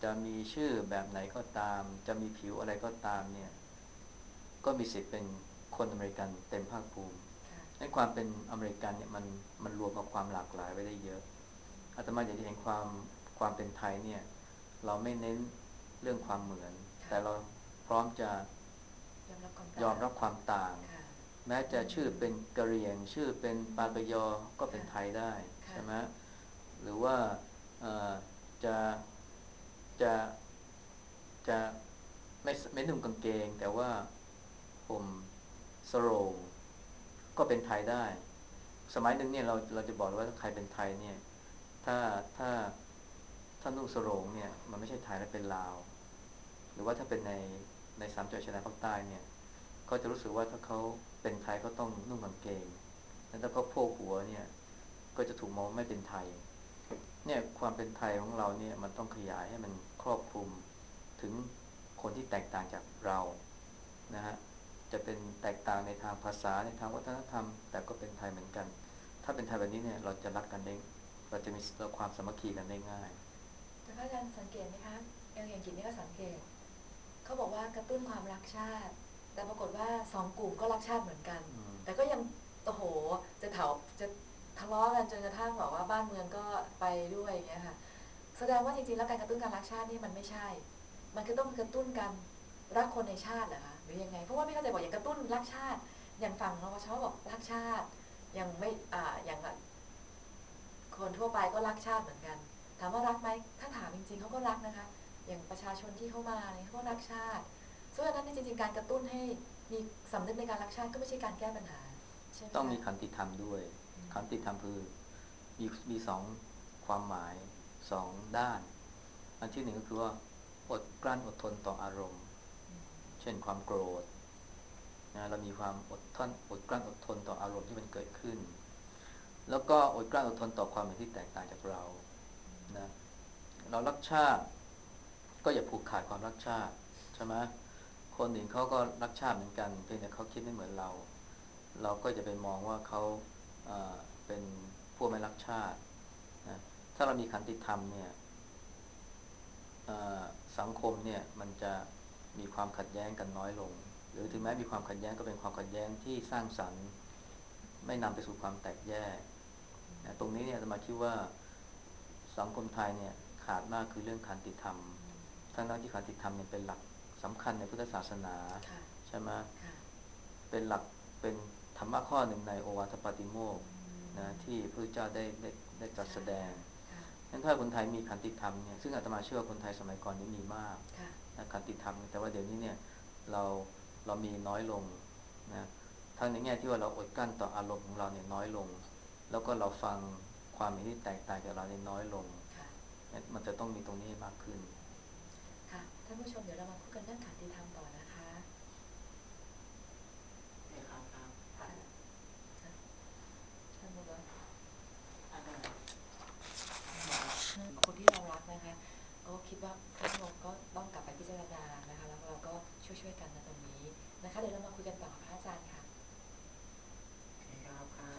จะมีชื่อแบบไหนก็ตามจะมีผิวอะไรก็ตามเนี่ยก็มีสิทธิ์เป็นคนอเมริกันเต็มภาคภูมิในความเป็นอเมริกันเนี่ยมันมันรวมกับความหลากหลายไว้ได้เยอะอาตมาอยากจะเห็นความความเป็นไทยเนี่ยเราไม่เน้นเรื่องความเหมือนแต่เราพร้อมจะยอมรับความต่างแม้จะชื่อเป็นกะเหรี่ยงชื่อเป็นปากยอก็เป็นไทยได้ใช่ไหมหรือว่าจะจะจะไม่ไม่นุ่งกางเกงแต่ว่าผมสโรงก็เป็นไทยได้สมัยหนึ่งเนี่ยเราเราจะบอกว่าถ้าใครเป็นไทยเนี่ยถ้าถ้าถ้านุ่งสโรงเนี่ยมันไม่ใช่ไทยแล้วเป็นลาวหรือว่าถ้าเป็นในในสามจังหวัดชายแดนภาคใต้เนี่ยเขาจะรู้สึกว่าถ้าเขาเป็นไทยก็ต้องนุ่งกางเกงแล้วถ้าเขาโพกหัวเนี่ยก็จะถูกมองไม่เป็นไทยเนี่ยความเป็นไทยของเราเนี่ยมันต้องขยายให้มันครอบคลุมถึงคนที่แตกต่างจากเรานะฮะจะเป็นแตกต่างในทางภาษาในทางวัฒนธรรมแต่ก็เป็นไทยเหมือนกันถ้าเป็นไทยแบบนี้เนี่ยเราจะรักกันได้เราจะมีความสามัคคีกันได้ง่ายแต่พระอาจารย์สังเกตไหมคะอย่างอย่างจิตนี่ก็สังเกตเขาบอกว่ากระตุ้นความรักชาติแต่ปรากฏว่าสองกลุ่มก็รักชาติเหมือนกันแต่ก็ยังโอ้โหจะเถาจะทะเลาะกันจนกระทั่งแบบว่าบ้านเมืองก็ไปด้วยอย่างเงี้ยค่ะแสดงว่าจริงๆแล้วการกระตุ้นการรักชาตินี่มันไม่ใช่มันคือต้องกระตุ้นการรักคนในชาติเหรอคะหรือยังไงเพราะว่าไม่เข้าใจบอกอย่างกระตุ้นรักชาติอย่างฝั่งนปช.บอกรักชาติยังไม่อ่าอย่างคนทั่วไปก็รักชาติเหมือนกันถามว่ารักไหมถ้าถามจริงๆเขาก็รักนะคะอย่างประชาชนที่เข้ามาเนี่ยเขาก็รักชาติซึ่งอันนั้นจริงๆการกระตุ้นให้มีสำนึกในการรักชาติก็ไม่ใช่การแก้ปัญหาใช่ไหมต้องมีขันติธรรมด้วยขันติธรรมคือมีมีสองความหมายสองด้านอันที่หนึ่งก็คือว่าอดกลั้นอดทนต่ออารมณ์เช่นความโกรธนะเรามีความอดทนอดกลั้นอดทนต่ออารมณ์ที่มันเกิดขึ้นแล้วก็อดกลั้นอดทนต่อความเห็นที่แตกต่างจากเรานะเรารักชาติก็อย่าผูกขาดความรักชาติใช่ไหมคนอื่นเขาก็รักชาติเหมือนกันเพียงแต่เขาคิดไม่เหมือนเราเราก็จะไปมองว่าเขาเอ่อเป็นพวกไม่รักชาตินะถ้าเรามีขันติธรรมเนี่ยสังคมเนี่ยมันจะมีความขัดแย้งกันน้อยลงหรือถึงแม้มีความขัดแย้งก็เป็นความขัดแย้งที่สร้างสรรค์ไม่นำไปสู่ความแตกแยกนะตรงนี้เนี่ยจะมาคิดว่าสังคมไทยเนี่ยขาดมากคือเรื่องขันติธรรมทั้งนั้นที่ขันติธรรมเนี่ยเป็นหลักสำคัญในพุทธศาสนาใช่ไหมเป็นหลักเป็นธรรมะข้อหนึ่งในโอวาทปาติโมกข์นะที่พระพุทธเจ้าได้ได้ได้ตรัสแสดงงั้นถ้าคนไทยมีขันติธรรมเนี่ยซึ่งอาตมาเชื่อว่าคนไทยสมัยก่อนนี้มีมากนะขันติธรรมแต่ว่าเดี๋ยวนี้เนี่ยเราเรามีน้อยลงนะทั้งในแง่ที่ว่าเราอดกลั้นต่ออารมณ์ของเราเนี่ยน้อยลงแล้วก็เราฟังความเห็นที่แตกต่างจากเราเนี่ยน้อยลงมันจะต้องมีตรงนี้ให้มากขึ้นค่ะท่านผู้ชมเดี๋ยวเรามาพูดกันเรื่องขันติธรรมต่อนะคะเอกครับครับท่านบุญรัตน์อันนั้นคนที่เรารักนะคะก็คิดว่าท่านผู้ชมก็ต้องกลับไปพิจารณานะคะแล้วเราก็ช่วยๆกันในตรงนี้นะคะเดี๋ยวเรามาคุยกันต่อกับพระอาจารย์ค่ะโอเคครับครับ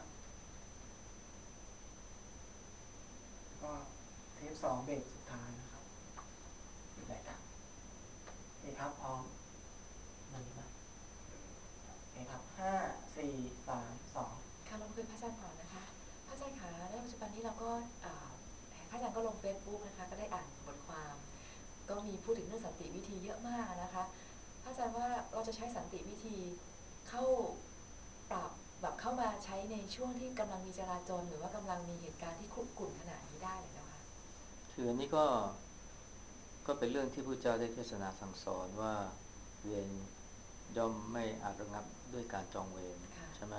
ก็เทปสองเบรกสุดท้ายนะครับปิดรายการโอเคครับพร้อมมันนี้นะโอเคครับห้าสี่สามสองค่ะเราคุยพระอาจารย์ต่อนะคะพระอาจารย์คะในปัจจุบันนี้เราก็พระอาจารย์ก็ลงเฟซบุ๊กนะคะก็ได้อ่านบทความก็มีพูดถึงเรื่องสันติวิธีเยอะมากนะคะพระอาจารย์ว่าเราจะใช้สันติวิธีเข้าปรับแบบเข้ามาใช้ในช่วงที่กำลังมีจราจรหรือว่ากำลังมีเหตุการณ์ที่คุกรุ่นขนาดนี้ได้เลยนะคะคืออันนี้ก็ก็เป็นเรื่องที่พระเจ้าได้เทศนาสั่งสอนว่าเวรย่อมไม่อาจระงับด้วยการจองเวรใช่ไหม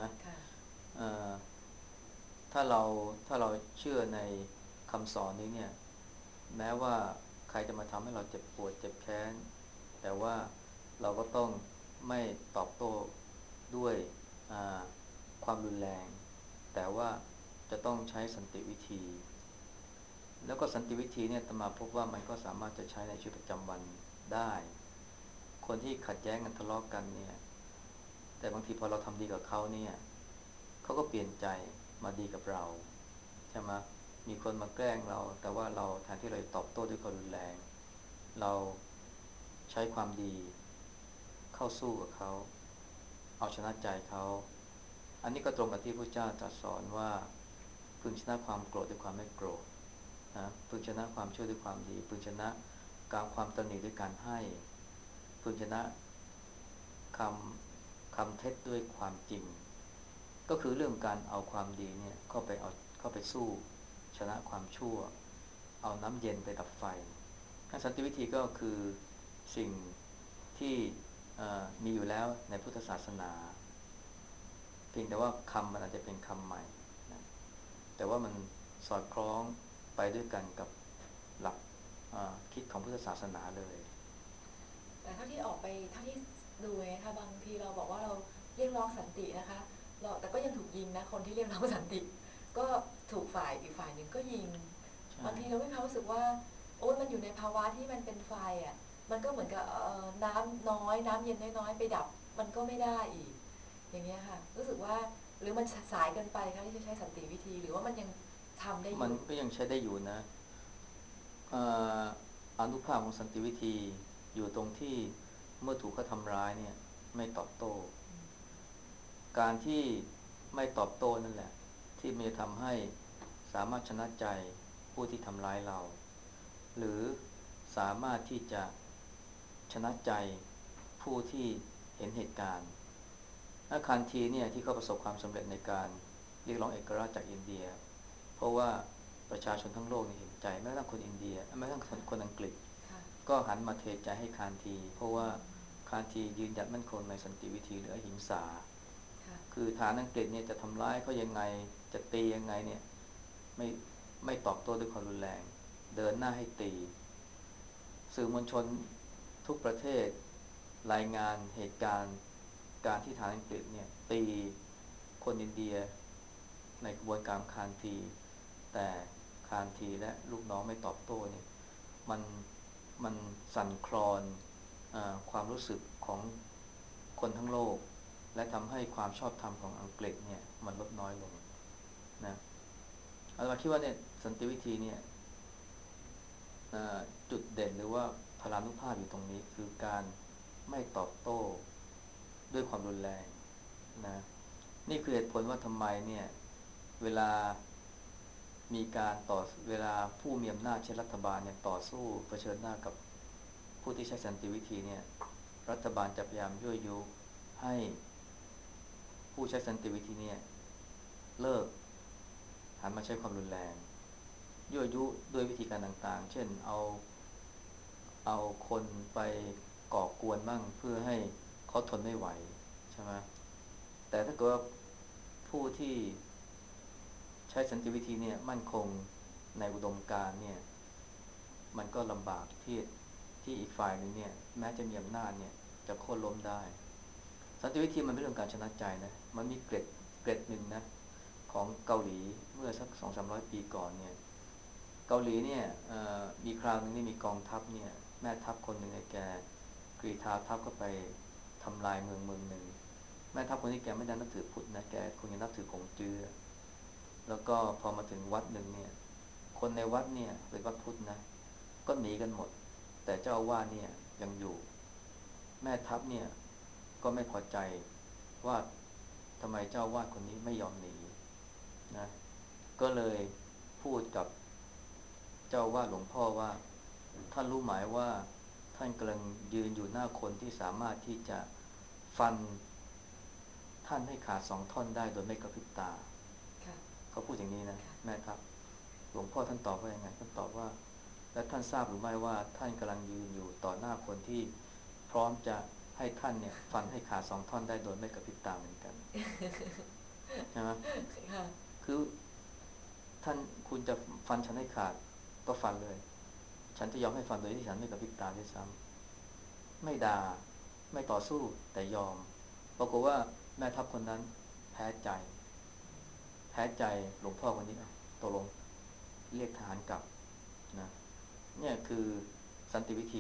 ถ้าเราถ้าเราเชื่อในคำสอนนี้เนี่ยแม้ว่าใครจะมาทำให้เราเจ็บปวดเจ็บแค้นแต่ว่าเราก็ต้องไม่ตอบโต้ด้วยความรุนแรงแต่ว่าจะต้องใช้สันติวิธีแล้วก็สันติวิธีเนี่ยตมาพบว่ามันก็สามารถจะใช้ในชีวิตประจำวันได้คนที่ขัดแย้งกันทะเลาะกันเนี่ยแต่บางทีพอเราทำดีกับเขาเนี่ยเขาก็เปลี่ยนใจมาดีกับเราใช่ไหมมีคนมาแกล้งเราแต่ว่าเราแทนที่เราจะตอบโต้ด้วยความรุนแรงเราใช้ความดีเข้าสู้กับเขาเอาชนะใจเขาอันนี้ก็ตรงกับที่พระเจ้าตรัสสอนว่าพึงชนะความโกรธด้วยความไม่โกรธนะพึงชนะความชั่วด้วยความดีพึงชนะการความตระหนี่ด้วยการให้พึงชนะคำคำเท็จด้วยความจริงก็คือเรื่องการเอาความดีเนี่ยเข้าไปเอาเข้าไปสู้ชนะความชั่วเอาน้ำเย็นไปดับไฟสันติวิธีก็คือสิ่งที่มีอยู่แล้วในพุทธศาสนาเพียงแต่ว่าคำมันอาจจะเป็นคำใหม่นะแต่ว่ามันสอดคล้องไปด้วยกันกับหลักคิดของพุทธศาสนาเลยแต่เท่าที่ออกไปเท่าที่ดูไงคะบางทีเราบอกว่าเราเรียกร้องสันตินะคะเราแต่ก็ยังถูกยิงนะคนที่เรียกร้องสันติก็ถูกฝ่ายอีกฝ่ายหนึ่งก็ยิงบางทีเราไม่ความรู้สึกว่าโอ้ยมันอยู่ในภาวะที่มันเป็นไฟอ่ะมันก็เหมือนกับน้ำน้อยน้ำเย็นน้อยๆไปดับมันก็ไม่ได้อีกอย่างเงี้ยค่ะรู้สึกว่าหรือมันสายเกินไปคะที่จะใช้สันติวิธีหรือว่ามันยังทำได้อยู่มันก็ยังใช้ได้อยู่นะอานุภาพของสันติวิธีอยู่ตรงที่เมื่อถูกเขาทำร้ายเนี่ยไม่ตอบโต้การที่ไม่ตอบโต้นั่นแหละที่มันจะทำให้สามารถชนะใจผู้ที่ทำร้ายเราหรือสามารถที่จะชนะใจผู้ที่เห็นเหตุการณ์อาคารทีเนี่ยที่เขาประสบความสำเร็จในการเรียกร้องเอกราชจากอินเดียเพราะว่าประชาชนทั้งโลกนี่เห็นใจแม้กระทั่งคนอินเดียแม้กระทั่งคนคนอังกฤษก็หันมาเทใจให้คานทีเพราะว่าคานทียืนหยัดมั่นคงในสันติวิธีหรืออหิงสาคือฐานอังกฤษเนี่ยจะทำร้ายเขายังไงจะตียังไงเนี่ยไม่ไม่ตอบโต้ด้วยความรุนแรงเดินหน้าให้ตีสื่อมวลชนทุกประเทศรายงานเหตุการณ์การที่ฐานอังกฤษเนี่ยตีคนอินเดียในกระบวนการคานทีแต่คานทีและลูกน้องไม่ตอบโต้เนี่ยมันมันสั่นคลอนความรู้สึกของคนทั้งโลกและทำให้ความชอบธรรมของอังกฤษเนี่ยมันลดน้อยลงนะอาตมาคิดว่าเนี่ยสันติวิธีเนี่ยจุดเด่นหรือว่าพลานุภาพอยู่ตรงนี้คือการไม่ตอบโต้ด้วยความรุนแรงนะนี่คือเหตุผลว่าทำไมเนี่ยเวลามีการต่อเวลาผู้มีอำนาจเช่นรัฐบาลเนี่ยต่อสู้เผชิญหน้ากับผู้ที่ใช้สันติวิธีเนี่ยรัฐบาลจะพยายามยั่วยุให้ผู้ใช้สันติวิธีเนี่ยเลิกหันมาใช้ความรุนแรงยั่วยุด้วยวิธีการต่างๆเช่นเอาเอาคนไปก่อกวนบ้างเพื่อให้เขาทนไม่ไหวใช่ไหมแต่ถ้าเกิดว่าผู้ที่ใช้สันติวิธีเนี่ยมั่นคงในอุดมการณ์เนี่ยมันก็ลำบากที่ที่อีกฝ่ายหนึ่งเนี่ยแม้จะมีอำนาจเนี่ยจะโค่นล้มได้สันติวิธีมันเป็นเรื่องการชนะใจนะมันมีเกร็ดเกร็ดหนึ่งนะของเกาหลีเมื่อสักสองสามร้อยปีก่อนเนี่ยเกาหลีเนี่ยมีคราวนึงนี่มีกองทัพเนี่ยแม่ทัพคนหนึ่งแกกรีธาทัพก็ไปทำลายเมืองเมืองหนึ่งแม่ทัพคนนี้แกไม่ได้นับถือพุทธนะแกคงจะนับถือกงจื้อแล้วก็พอมาถึงวัดหนึ่งเนี่ยคนในวัดเนี่ยเป็นวัดพุทธนะก็หนีกันหมดแต่เจ้าอาวาสเนี่ยยังอยู่แม่ทัพเนี่ยก็ไม่พอใจว่าทำไมเจ้าอาวาสคนนี้ไม่ยอมหนีนะก็เลยพูดกับเจ้าอาวาสหลวงพ่อว่าท่านรู้ไหมว่าท่านกำลังยืนอยู่หน้าคนที่สามารถที่จะฟันท่านให้ขาดสองท่อนได้โดยไม่กระพริบตาเขาพูดอย่างนี้นะแม่ทัพหลวงพ่อท่านตอบว่ายังไงท่านตอบว่าและท่านทราบหรือไม่ว่าท่านกำลังยืนอยู่ต่อหน้าคนที่พร้อมจะให้ท่านเนี่ยฟันให้ขาดสองท่อนได้โดยไม่กระพริบตาเหมือนกันใช่ไหมคือท่านคุณจะฟันฉันให้ขาดก็ฟันเลยฉันจะยอมให้ฟันโดยที่ฉันไม่กระพริบตาด้วยซ้ำไม่ด่าไม่ต่อสู้แต่ยอมปรากฏว่าแม่ทัพคนนั้นแพ้ใจแพ้ใจหลวงพ่อคนนี้ตกลงเรียกทหารกลับนะเนี่ยคือสันติวิธี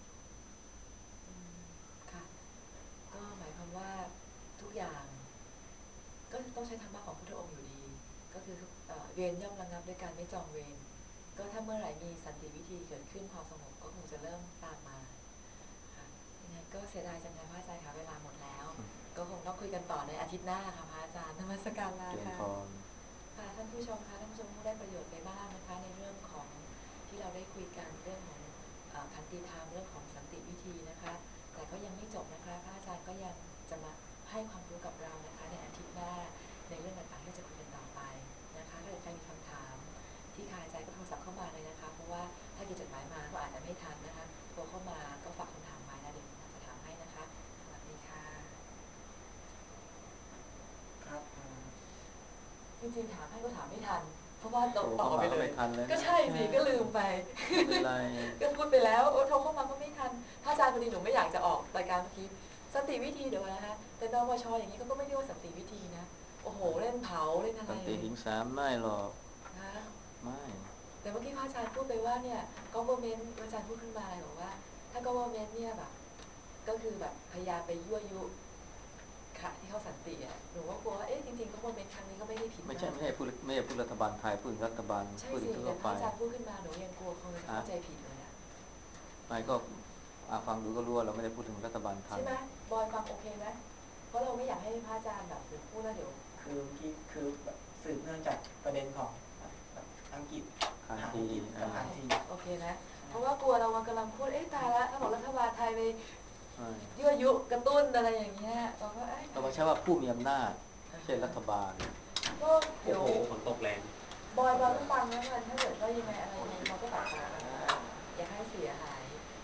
ค่ะก็หมายความว่าทุกอย่างก็ต้องใช้ธรรมะของพุทธองค์อยู่ดีก็คือเวรย่อมระงับด้วยการไม่จองเวรก็ถ้าเมื่อไหร่มีสันติวิธีเกิดขึ้นความสงบก็คงจะเริ่มตามมาค่ะยังไงก็เสียดายจังเลยพระอาจารย์คะเวลาหมดแล้ว ก็คงต้องคุยกันต่อในอาทิตย์หน้าค่ะพระอาจารย์นมัสการลาเจริญค่ะพรค่ะท่านผู้ชมคะท่านผู้ชมคงได้ประโยชน์ไปบ้างนะคะในเรื่องของที่เราได้คุยกันเรื่องของเอ่อขันติธรรมเรื่องของสันติวิธีนะคะ แต่ก็ยังไม่จบนะคะพระอาจารย์ก็ยังจะมาให้ความรู้กับเรานะคะในอาทิตย์หน้าในเรื่องต่างๆที่เราจะคุยกันต่อไปนะคะถ้าเกิดใครมีคำถามที่คาใจก็โทรศัพท์เข้ามาเลยนะคะเพราะว่าถ้าเกิดจดหมายมาก็อาจจะไม่ทันนะคะโทรเข้ามาก็ฝากคำถามไว้นะเดี๋ยวผมจะถามให้นะคะสวัสดีค่ะครับเอ่อจริงๆถามให้ก็ถามไม่ทัน เพราะว่าตโทรตอบเข้ามาไปก็เลไม่ยทันเลยนะก็ใช่สิก็ลืมไปไม่เป็นไรก็พูดไปแล้วโอ้โทรเข้ามาก็ไม่ทันถ้าอาจารย์พอดีหนูไม่อยากจะออกรายการเมื่อกี้สันติวิธีเดี๋ยวนะคะแต่นปชอย่างนี้ก็ไม่เรียกว่าสันติวิธีนะโอ้โหเล่นเผาเล่นอะไรสันติหิงสาไม่หรอกนะไม่แต่เมื่อกี้พระอาจารย์พูดไปว่าเนี่ย government อาจารย์พูดขึ้นมาเลยบอกว่า ถ้า government เนี่ยแบบก็คือแบบพยายามไปยั่วยุค่ะที่เขาสันติอ่ะหนูก็กลัวว่าเอ๊ะจริงๆ government ครั้งนี้ก็ไม่ได้ผิดไม่ใช่มากไม่ใช่พูดไม่ใช่พูดรัฐบาลไทยพูดถึงรัฐบาลใช่พูดถึสิงทั่แต่วพไประอาจารย์พูดขึ้นมาหนูยังกลัวคนจะเข้าใจผิดเลยอะไม่ก็อ่ะฟังดูก็รู้ว่าเราไม่ได้พูดถึงรัฐบาลไทยใช่ไหมบอยฟังโอเคไหมเพราะเราไม่อยากให้พระอาจารย์แบบถึงพูดแล้วเดี๋ยวคือเมื่อกี้คือแบบสืบเนื่องจากประเด็นของแบบอังกฤษคานทีอังกฤษกับอ่าคานทีโอเคนะ เพราะว่ากลัวเรามันกำลังพูดเอ๊ะตายแล้วถ้าบอกรัฐบาลไทยไปใช่ยั่วยุกระตุ้นอะไรอย่างเงี้ยเราก็เอ๊ะเรามาใช้ว่าผู้มีอำนาจไม่ใช่รัฐบาลก็เดี๋ยวโอ้โหฝนตกแรงบอยบอยก็ฟังแล้วกันถ้าเกิดว่ายังไงอะไรยังไงเราก็ตัดต่อกันอย่าให้เสียหาย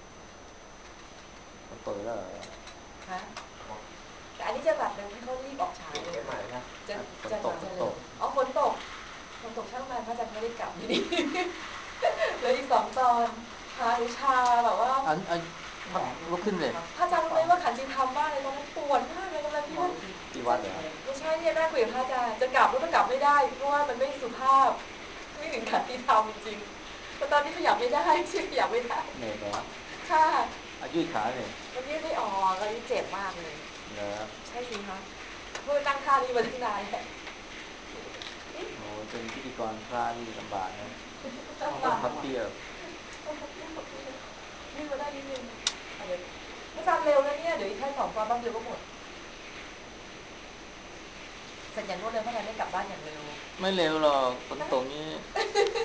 เขาเปิดแล้วเหรอฮะแต่อันนี้จะแบบเดี๋ยวให้เขารีบออกฉายเก็บใหม่นะจะจะจะจะเร็วอ๋อฝนตกฝนตกช่างมันพระอาจารย์ไม่ได้กลับอยู่ดี เหลืออีกสองตอนชาหรือชาแบบว่าอันอันลุกขึ้นเลยพระอาจารย์รู้ไหมว่าขันติธรรมมากเลยตอนนั้นปวดมากเลยกำลังพูดที่วัดเหรอไม่ใช่เนี่ยน่าคุยกับพระอาจารย์จะกลับก็กลับไม่ได้เพราะว่ามันไม่สุภาพไม่ถึงขันติธรรมจริงๆแต่ตอนนี้ขยับไม่ได้ชื่อขยับไม่ได้เหนื่อยเหรอค่ะอายืดขาเลยมันยืดไม่ออกตอนนี้เจ็บมากเลยเหรอใช่สิคะเพื่อตั้งท่านี้มาตั้งนานแล้วโอ้เป็นพิธีกรพระนี่ลำบากนะตั้งต้นานองพับเพียบยืดมาได้นิดนึงเอาเดี๋ยวพระอาจารย์เร็วนะเนี่ยเดี๋ยวอีกแค่สองตอนแป๊บเดียวก็หมดเสร็จอย่างรวดเร็วพระอาจารย์ได้กลับบ้านอย่างเร็วไม่เร็วหรอกฝนตกนี้